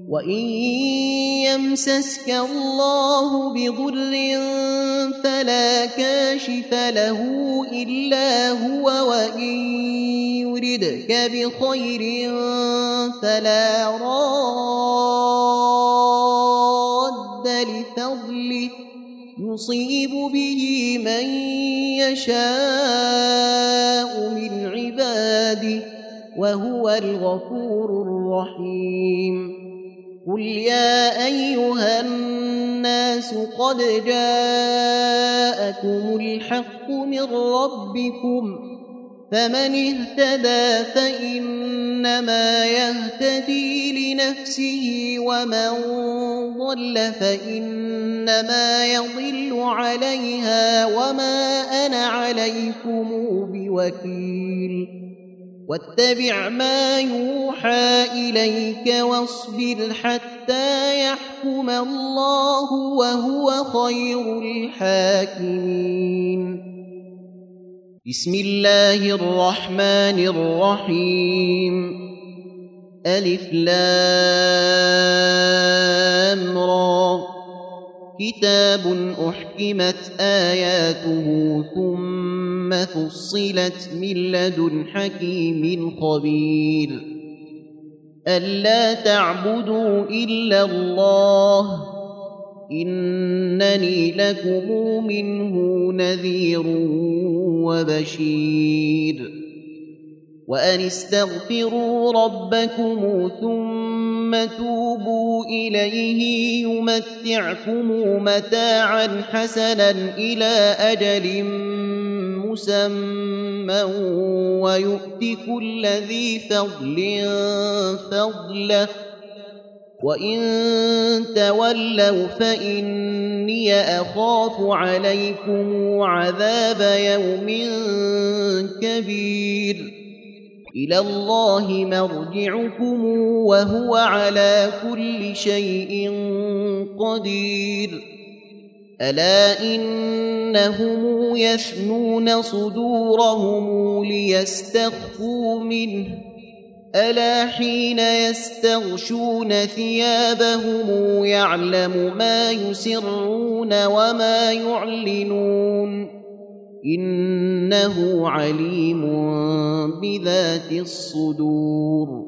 وإن يمسسك الله بضر فلا كاشف له إلا هو وإن يردك بخير فلا راد لفضله يصيب به من يشاء من عباده وهو الغفور الرحيم. قل يا أيها الناس قد جاءكم الحق من ربكم فمن اهتدى فإنما يهتدي لنفسه ومن ضل فإنما يضل عليها وما أنا عليكم بوكيل. واتبع ما يوحى إليك واصبر حتى يحكم الله وهو خير الحاكمين. بسم الله الرحمن الرحيم. ألف لام را كتاب أحكمت آياته ثم فصلت من لدن حكيم خبير. ألا تعبدوا إلا الله إنني لكم منه نذير وبشير. وأن استغفروا ربكم ثم توبوا إليه يمتعكم متاعا حسنا إلى أجل مسمى ويؤت كل ذي فضل فضله وإن تولوا فإني أخاف عليكم عذاب يوم كبير. إلى الله مرجعكم وهو على كل شيء قدير. ألا إنهم يثنون صدورهم ليستخفوا منه ألا حين يستغشون ثيابهم يعلم ما يسرون وما يعلنون إنه عليم بذات الصدور.